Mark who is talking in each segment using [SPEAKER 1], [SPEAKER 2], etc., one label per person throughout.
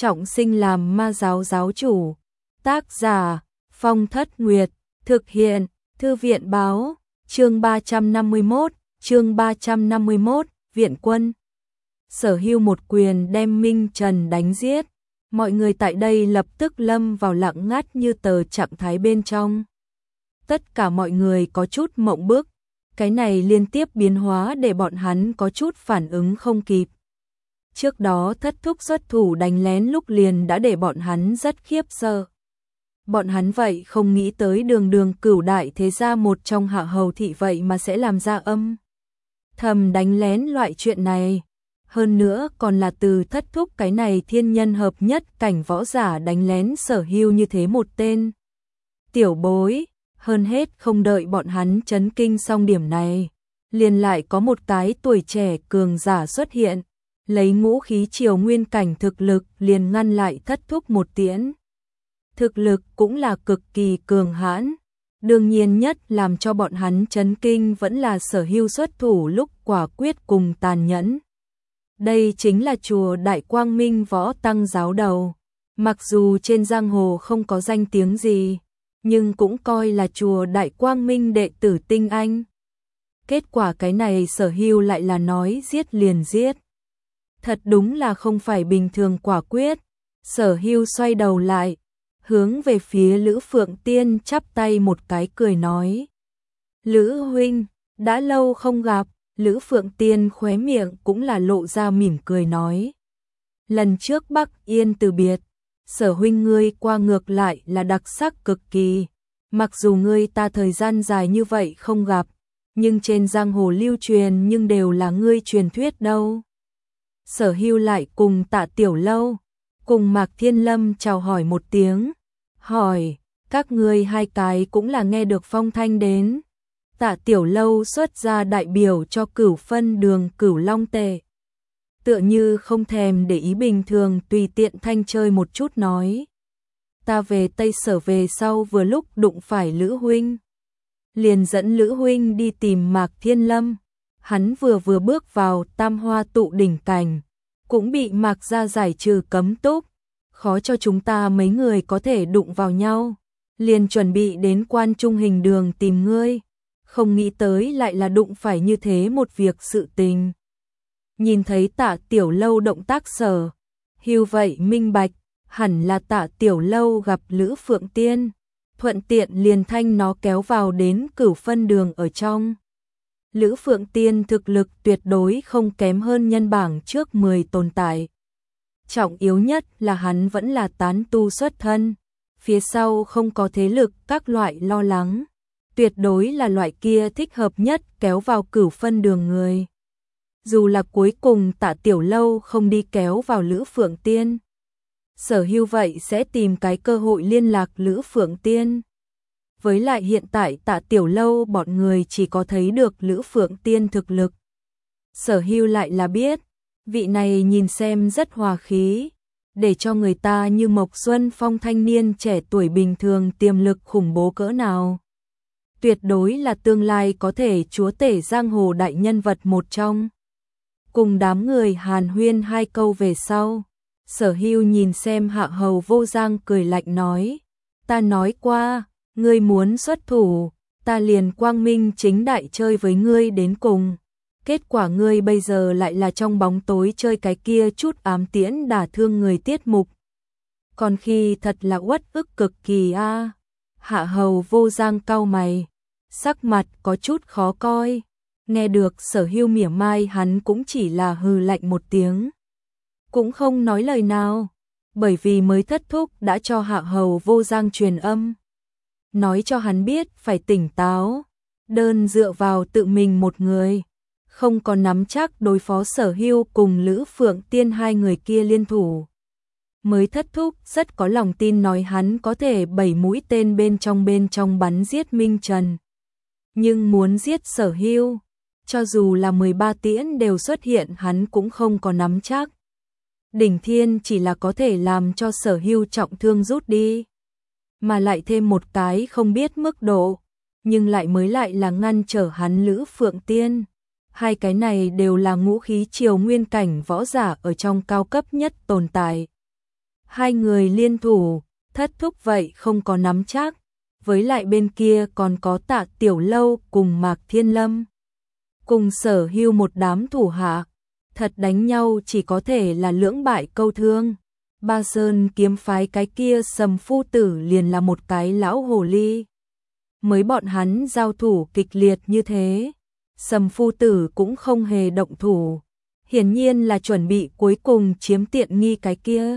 [SPEAKER 1] trọng sinh làm ma giáo giáo chủ. Tác giả Phong Thất Nguyệt, thực hiện Thư viện báo, chương 351, Viện Quân. Sở Hưu một quyền đem Minh Trần đánh giết, mọi người tại đây lập tức lâm vào lặng ngắt như tờ trạng thái bên trong. Tất cả mọi người có chút mộng bức, cái này liên tiếp biến hóa để bọn hắn có chút phản ứng không kịp. Trước đó Thất Thúc xuất thủ đánh lén lúc liền đã để bọn hắn rất khiếp sợ. Bọn hắn vậy không nghĩ tới đường cửu đại thế gia một trong Hạ Hầu thị vậy mà sẽ làm ra âm thầm đánh lén loại chuyện này. Hơn nữa còn là từ Thất Thúc cái này thiên nhân hợp nhất cảnh võ giả đánh lén Sở Hưu như thế một tên tiểu bối. Hơn hết không đợi bọn hắn chấn kinh xong điểm này, liền lại có một cái tuổi trẻ cường giả xuất hiện, lấy ngũ khí triều nguyên cảnh thực lực liền ngăn lại Thất Thúc một tiễn. Thực lực cũng là cực kỳ cường hãn. Đương nhiên nhất làm cho bọn hắn chấn kinh vẫn là Sở Hưu xuất thủ lúc quả quyết cùng tàn nhẫn. Đây chính là chùa Đại Quang Minh võ tăng giáo đầu. Mặc dù trên giang hồ không có danh tiếng gì, nhưng cũng coi là chùa Đại Quang Minh đệ tử tinh anh. Kết quả cái này Sở Hưu lại là nói giết liền giết. Thật đúng là không phải bình thường quả quyết. Sở Hưu xoay đầu lại, hướng về phía Lữ Phượng Tiên chắp tay một cái cười nói. Lữ huynh, đã lâu không gặp. Lữ Phượng Tiên khóe miệng cũng là lộ ra mỉm cười nói. Lần trước Bắc Yên từ biệt, Sở huynh ngươi qua ngược lại là đặc sắc cực kỳ. Mặc dù ngươi ta thời gian dài như vậy không gặp, nhưng trên giang hồ lưu truyền nhưng đều là ngươi truyền thuyết đâu. Sở Hưu lại cùng Tạ Tiểu Lâu, cùng Mạc Thiên Lâm chào hỏi một tiếng. Hỏi, các ngươi hai cái cũng là nghe được phong thanh đến. Tạ Tiểu Lâu xuất ra đại biểu cho Cửu Phân Đường Cửu Long tệ. Tựa như không thèm để ý bình thường tùy tiện thanh chơi một chút nói. Ta về Tây Sở về sau vừa lúc đụng phải Lữ huynh. Liền dẫn Lữ huynh đi tìm Mạc Thiên Lâm. Hắn vừa bước vào Tam Hoa tụ đỉnh cảnh, cũng bị Mạc gia giải trừ cấm túc. Khó cho chúng ta mấy người có thể đụng vào nhau. Liền chuẩn bị đến Quan Trung Hình Đường tìm ngươi. Không nghĩ tới lại là đụng phải như thế một việc sự tình. Nhìn thấy Tạ Tiểu Lâu động tác Sở Hưu vậy minh bạch, hẳn là Tạ Tiểu Lâu gặp Lữ Phượng Tiên, thuận tiện liền thanh nó kéo vào đến Cửu Phân Đường ở trong. Lữ Phượng Tiên thực lực tuyệt đối không kém hơn nhân bảng trước 10 tồn tại. Trọng yếu nhất là hắn vẫn là tán tu xuất thân, phía sau không có thế lực các loại lo lắng. Tuyệt đối là loại kia thích hợp nhất kéo vào Cửu Phân Đường người. Dù là cuối cùng Tạ Tiểu Lâu không đi kéo vào Lữ Phượng Tiên, Sở Hưu vậy sẽ tìm cái cơ hội liên lạc Lữ Phượng Tiên. Với lại hiện tại Tạ Tiểu Lâu bọn người chỉ có thấy được Lữ Phượng Tiên thực lực. Sở Hưu lại là biết, vị này nhìn xem rất hòa khí, để cho người ta như Mộc Xuân Phong thanh niên trẻ tuổi bình thường tiềm lực khủng bố cỡ nào. Tuyệt đối là tương lai có thể chúa tể giang hồ đại nhân vật một trong. Cùng đám người hàn huyên hai câu về sau, Sở Hưu nhìn xem Hạ Hầu Vô Giang cười lạnh nói. Ta nói qua, ngươi muốn xuất thủ, ta liền quang minh chính đại chơi với ngươi đến cùng. Kết quả ngươi bây giờ lại là trong bóng tối chơi cái kia chút ám tiễn đả thương người tiết mục. Còn khi thật là uất ức cực kỳ a. Hạ Hầu Vô Giang cau mày, sắc mặt có chút khó coi. Nghe được Sở Hưu mỉa mai hắn cũng chỉ là hừ lạnh một tiếng, cũng không nói lời nào, bởi vì mới Thất Thúc đã cho Hạ Hầu Vô Giang truyền âm, nói cho hắn biết phải tỉnh táo, đơn dựa vào tự mình một người, không có nắm chắc đối phó Sở Hưu cùng Lữ Phượng Tiên hai người kia liên thủ. Mới Thất Thúc rất có lòng tin nói hắn có thể 7 mũi tên bên trong bắn giết Minh Trần. Nhưng muốn giết Sở Hưu, cho dù là 13 tiễn đều xuất hiện hắn cũng không có nắm chắc. Đỉnh Thiên chỉ là có thể làm cho Sở Hưu trọng thương rút đi, mà lại thêm một cái không biết mức độ, nhưng lại là ngăn trở hắn Lữ Phượng Tiên. Hai cái này đều là ngũ khí triều nguyên cảnh võ giả ở trong cao cấp nhất tồn tại. Hai người liên thủ, Thất Thúc vậy không có nắm chắc, với lại bên kia còn có Tạ Tiểu Lâu cùng Mạc Thiên Lâm. Cùng Sở Hưu một đám thủ hạ, thật đánh nhau chỉ có thể là lưỡng bại câu thương. Ba Sơn kiếm phái cái kia Sầm phu tử liền là một cái lão hồ ly. Mới bọn hắn giao thủ kịch liệt như thế, Sầm phu tử cũng không hề động thủ, hiển nhiên là chuẩn bị cuối cùng chiếm tiện nghi cái kia.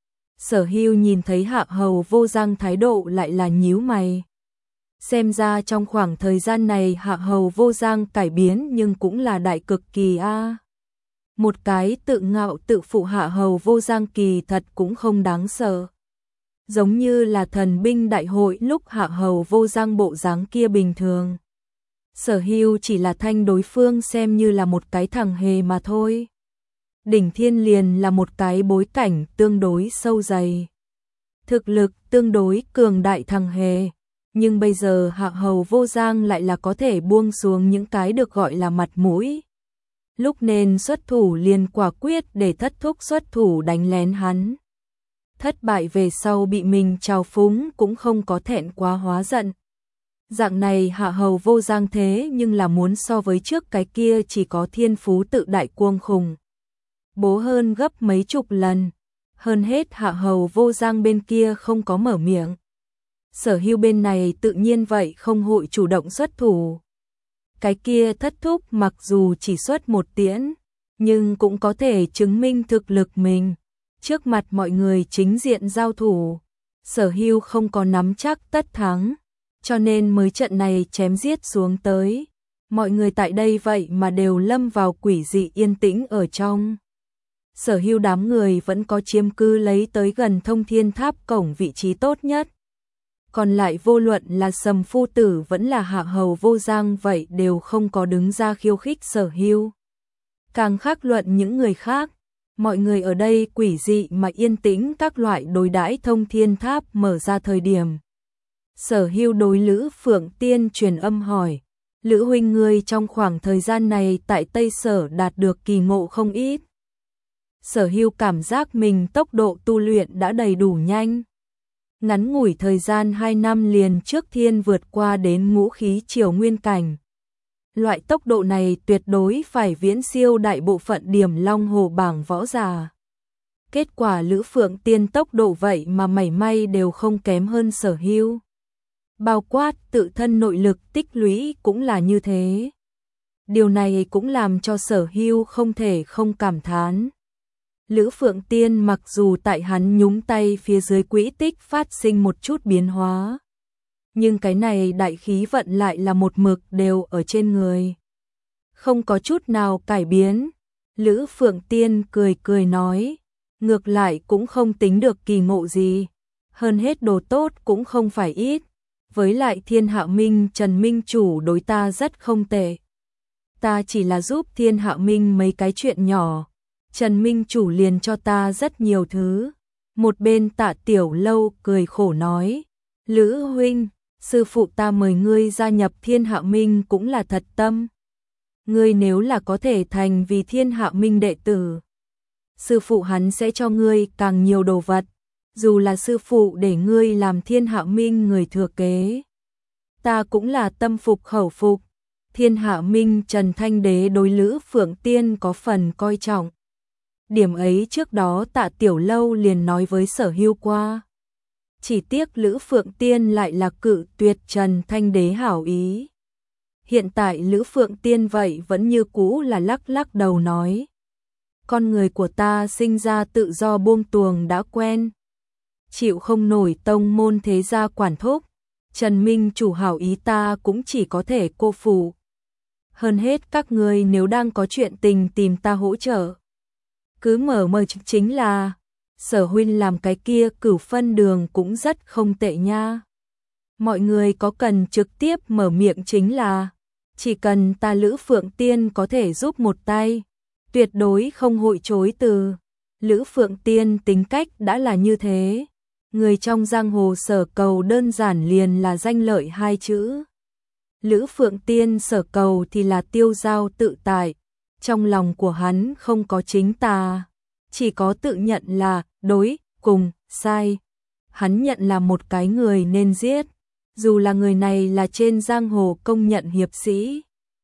[SPEAKER 1] Sở Hưu nhìn thấy Hạ Hầu Vô Giang thái độ lại là nhíu mày. Xem ra trong khoảng thời gian này Hạ Hầu Vô Giang cải biến nhưng cũng là đại cực kỳ a. Một cái tự ngạo tự phụ Hạ Hầu Vô Giang kỳ thật cũng không đáng sợ. Giống như là thần binh đại hội lúc Hạ Hầu Vô Giang bộ dáng kia bình thường. Sở Hưu chỉ là thanh đối phương xem như là một cái thằng hề mà thôi. Đỉnh Thiên liền là một cái bối cảnh tương đối sâu dày. Thực lực tương đối cường đại thằng hề. Nhưng bây giờ Hạ Hầu Vô Giang lại là có thể buông xuống những cái được gọi là mặt mũi. Lúc nên xuất thủ liền quả quyết để Thất Thúc xuất thủ đánh lén hắn. Thất bại về sau bị mình trào phúng cũng không có thẹn quá hóa giận. Dạng này Hạ Hầu Vô Giang thế nhưng là muốn so với trước cái kia chỉ có thiên phú tự đại cuồng khùng. Bố hơn gấp mấy chục lần. Hơn hết Hạ Hầu Vô Giang bên kia không có mở miệng. Sở Hưu bên này tự nhiên vậy không hội chủ động xuất thủ. Cái kia Thất Thúc mặc dù chỉ xuất một tiễn, nhưng cũng có thể chứng minh thực lực mình. Trước mặt mọi người chính diện giao thủ, Sở Hưu không có nắm chắc tất thắng, cho nên mới trận này chém giết xuống tới. Mọi người tại đây vậy mà đều lâm vào quỷ dị yên tĩnh ở trong. Sở Hưu đám người vẫn có chiếm cứ lấy tới gần Thông Thiên Tháp cổng vị trí tốt nhất. Còn lại vô luận là Sầm phu tử vẫn là Hạ Hầu Vô Giang vậy đều không có đứng ra khiêu khích Sở Hưu. Càng khác luận những người khác, mọi người ở đây quỷ dị mà yên tĩnh các loại đối đãi Thông Thiên Tháp mở ra thời điểm. Sở Hưu đối Lữ Phượng Tiên truyền âm hỏi, Lữ huynh ngươi trong khoảng thời gian này tại Tây Sở đạt được kỳ ngộ không ít. Sở Hưu cảm giác mình tốc độ tu luyện đã đầy đủ nhanh. Ngắn ngủi thời gian 2 năm liền trước thiên vượt qua đến ngũ khí triều nguyên cảnh. Loại tốc độ này tuyệt đối phải viễn siêu đại bộ phận điểm long hồ bảng võ giả. Kết quả Lữ Phượng Tiên tốc độ vậy mà mảy may đều không kém hơn Sở Hưu. Bao quát tự thân nội lực tích lũy cũng là như thế. Điều này cũng làm cho Sở Hưu không thể không cảm thán. Lữ Phượng Tiên mặc dù tại hắn nhúng tay phía dưới quỹ tích phát sinh một chút biến hóa, nhưng cái này đại khí vận lại là một mực đều ở trên người. Không có chút nào cải biến. Lữ Phượng Tiên cười cười nói, ngược lại cũng không tính được kỳ ngộ gì. Hơn hết đồ tốt cũng không phải ít. Với lại Thiên Hạ Minh Trần Minh Chủ đối ta rất không tệ. Ta chỉ là giúp Thiên Hạ Minh mấy cái chuyện nhỏ. Trần Minh Chủ liền cho ta rất nhiều thứ. Một bên Tạ Tiểu Lâu cười khổ nói, Lữ huynh, sư phụ ta mời ngươi gia nhập Thiên Hạ Minh cũng là thật tâm. Ngươi nếu là có thể thành vì Thiên Hạ Minh đệ tử, sư phụ hắn sẽ cho ngươi càng nhiều đồ vật, dù là sư phụ để ngươi làm Thiên Hạ Minh người thừa kế. Ta cũng là tâm phục khẩu phục. Thiên Hạ Minh Trần Thanh Đế đối Lữ Phượng Tiên có phần coi trọng. Điểm ấy trước đó Tạ Tiểu Lâu liền nói với Sở Hưu qua. Chỉ tiếc Lữ Phượng Tiên lại là cự tuyệt Trần Thanh Đế hảo ý. Hiện tại Lữ Phượng Tiên vậy vẫn như cũ là lắc lắc đầu nói. Con người của ta sinh ra tự do buông tuồng đã quen. Chịu không nổi tông môn thế gia quản thúc. Trần Minh Chủ hảo ý ta cũng chỉ có thể cô phụ. Hơn hết các ngươi nếu đang có chuyện tình tìm ta hỗ trợ, cứ mở mời chính là. Sở huynh làm cái kia Cửu Phân Đường cũng rất không tệ nha. Mọi người có cần trực tiếp mở miệng chính là. Chỉ cần ta Lữ Phượng Tiên có thể giúp một tay, tuyệt đối không hội chối từ. Lữ Phượng Tiên tính cách đã là như thế. Người trong giang hồ sở cầu đơn giản liền là danh lợi hai chữ. Lữ Phượng Tiên sở cầu thì là tiêu dao tự tại. Trong lòng của hắn không có chính tà, chỉ có tự nhận là đối cùng sai. Hắn nhận là một cái người nên giết. Dù là người này là trên giang hồ công nhận hiệp sĩ,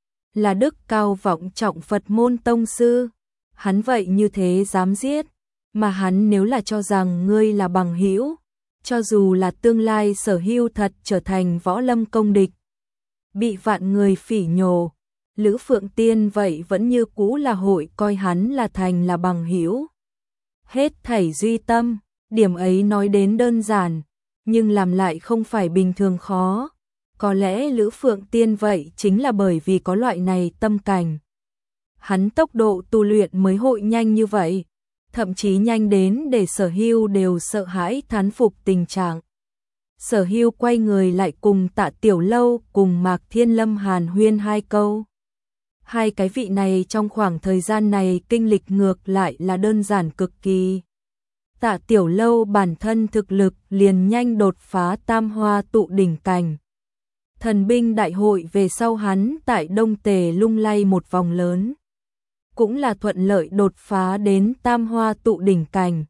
[SPEAKER 1] là đức cao vọng trọng Phật môn tông sư, hắn vậy như thế dám giết, mà hắn nếu là cho rằng ngươi là bằng hữu, cho dù là tương lai Sở Hưu thật trở thành võ lâm công địch, bị vạn người phỉ nhổ, Lữ Phượng Tiên vậy vẫn như cũ là hội coi hắn là thành là bằng hữu. Hết thảy duy tâm, điểm ấy nói đến đơn giản, nhưng làm lại không phải bình thường khó. Có lẽ Lữ Phượng Tiên vậy chính là bởi vì có loại này tâm cảnh. Hắn tốc độ tu luyện mới hội nhanh như vậy, thậm chí nhanh đến để Sở Hưu đều sợ hãi thán phục tình trạng. Sở Hưu quay người lại cùng Tạ Tiểu Lâu cùng Mạc Thiên Lâm hàn huyên hai câu. Hai cái vị này trong khoảng thời gian này kinh lịch ngược lại là đơn giản cực kỳ. Tạ Tiểu Lâu bản thân thực lực liền nhanh đột phá tam hoa tụ đỉnh cảnh. Thần binh đại hội về sau hắn tại Đông Tề lung lay một vòng lớn, cũng là thuận lợi đột phá đến tam hoa tụ đỉnh cảnh.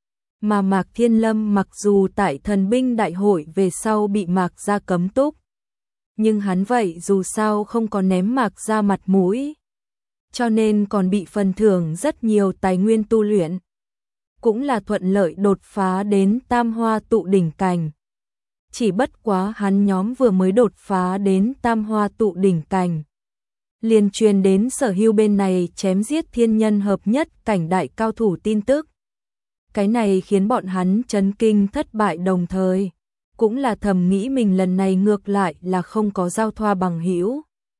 [SPEAKER 1] Mà Mạc Thiên Lâm mặc dù tại thần binh đại hội về sau bị Mạc gia cấm túc, nhưng hắn vậy dù sao không có ném Mạc gia mặt mũi, cho nên còn bị phần thưởng rất nhiều tài nguyên tu luyện, cũng là thuận lợi đột phá đến tam hoa tụ đỉnh cảnh. Chỉ bất quá hắn nhóm vừa mới đột phá đến tam hoa tụ đỉnh cảnh, liền truyền đến Sở Hưu bên này chém giết thiên nhân hợp nhất cảnh đại cao thủ tin tức. Cái này khiến bọn hắn chấn kinh thất bại, đồng thời cũng là thầm nghĩ mình lần này ngược lại là không có giao thoa bằng hữu.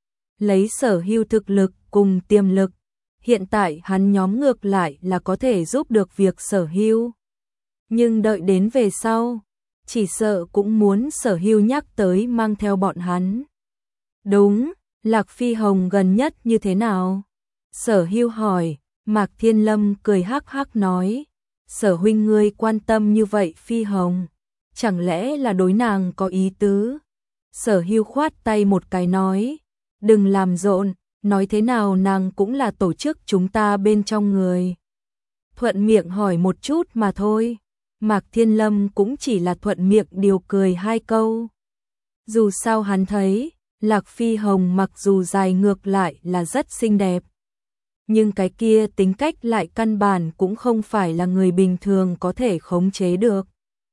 [SPEAKER 1] Lấy Sở Hưu thực lực cùng tiềm lực, hiện tại hắn nhóm ngược lại là có thể giúp được việc Sở Hưu. Nhưng đợi đến về sau, chỉ sợ cũng muốn Sở Hưu nhắc tới mang theo bọn hắn. Đúng, Lạc Phi Hồng gần nhất như thế nào? Sở Hưu hỏi. Mạc Thiên Lâm cười hắc hắc nói, Sở huynh ngươi quan tâm như vậy Phi Hồng, chẳng lẽ là đối nàng có ý tứ? Sở Hưu khoát tay một cái nói, đừng làm rộn, nói thế nào nàng cũng là tổ chức chúng ta bên trong người. Thuận miệng hỏi một chút mà thôi. Mạc Thiên Lâm cũng chỉ là thuận miệng điều cười hai câu. Dù sao hắn thấy, Lạc Phi Hồng mặc dù dài ngược lại là rất xinh đẹp, nhưng cái kia tính cách lại căn bản cũng không phải là người bình thường có thể khống chế được.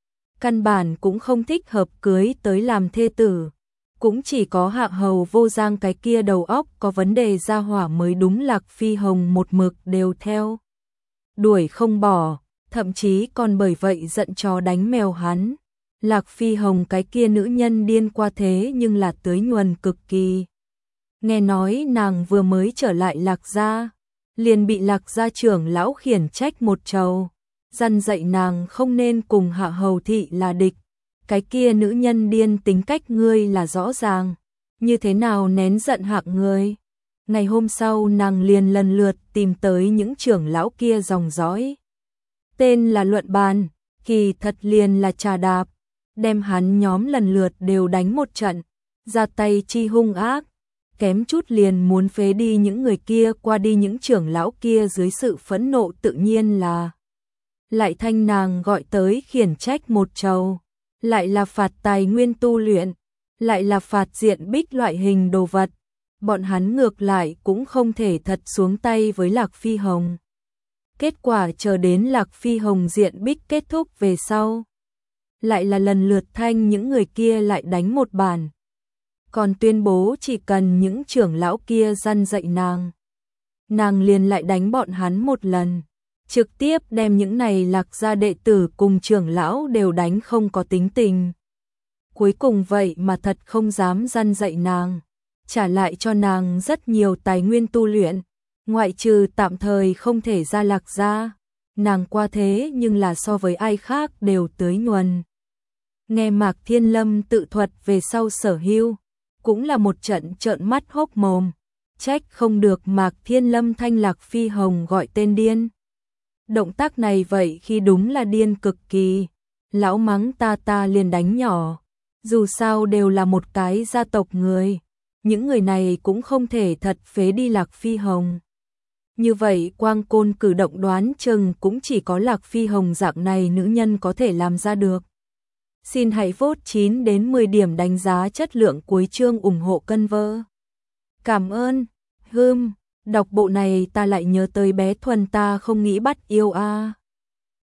[SPEAKER 1] Căn bản cũng không thích hợp cưới tới làm thê tử, cũng chỉ có Hạ Hầu Vô Giang cái kia đầu óc có vấn đề ra hỏa mới đúng. Lạc Phi Hồng một mực đều theo đuổi không bỏ, thậm chí còn bởi vậy giận chó đánh mèo hắn. Lạc Phi Hồng cái kia nữ nhân điên qua thế nhưng là tưới nhuần cực kỳ. Nghe nói nàng vừa mới trở lại Lạc gia, liền bị Lạc gia trưởng lão khiển trách một trầu, dặn dạy nàng không nên cùng Hạ Hầu thị là địch. Cái kia nữ nhân điên tính cách ngươi là rõ ràng, như thế nào nén giận hạng ngươi. Ngày hôm sau nàng liền lần lượt tìm tới những trưởng lão kia dòng dõi. Tên là luận bàn, kỳ thật liền là trà đạp, đem hắn nhóm lần lượt đều đánh một trận, ra tay chi hung ác, kém chút liền muốn phế đi những người kia. Qua đi những trưởng lão kia dưới sự phẫn nộ tự nhiên là lại thanh nàng gọi tới khiển trách một trầu, lại là phạt tài nguyên tu luyện, lại là phạt diện bích loại hình đồ vật. Bọn hắn ngược lại cũng không thể thật xuống tay với Lạc Phi Hồng. Kết quả chờ đến Lạc Phi Hồng diện bích kết thúc về sau, lại là lần lượt thanh những người kia lại đánh một bàn, còn tuyên bố chỉ cần những trưởng lão kia răn dạy nàng liền lại đánh bọn hắn một lần, trực tiếp đem những này Lạc gia đệ tử cùng trưởng lão đều đánh không có tính tình. Cuối cùng vậy mà thật không dám răn dạy nàng, trả lại cho nàng rất nhiều tài nguyên tu luyện, ngoại trừ tạm thời không thể ra Lạc gia, nàng qua thế nhưng là so với ai khác đều tưới nhuần. Nghe Mạc Thiên Lâm tự thuật về sau Sở Hưu, cũng là một trận trợn mắt hốc mồm, trách không được Mạc Thiên Lâm thanh Lạc Phi Hồng gọi tên điên. Động tác này vậy khi đúng là điên cực kỳ, lão mắng ta liền đánh nhỏ, dù sao đều là một cái gia tộc người, những người này cũng không thể thật phế đi Lạc Phi Hồng. Như vậy Quang Côn cử động đoán chừng cũng chỉ có Lạc Phi Hồng dạng này nữ nhân có thể làm ra được. Xin hãy vote 9 đến 10 điểm đánh giá chất lượng cuối chương ủng hộ cân vơ. Cảm ơn. Đọc bộ này ta lại nhớ tới bé Thuần ta không nghĩ bắt yêu a.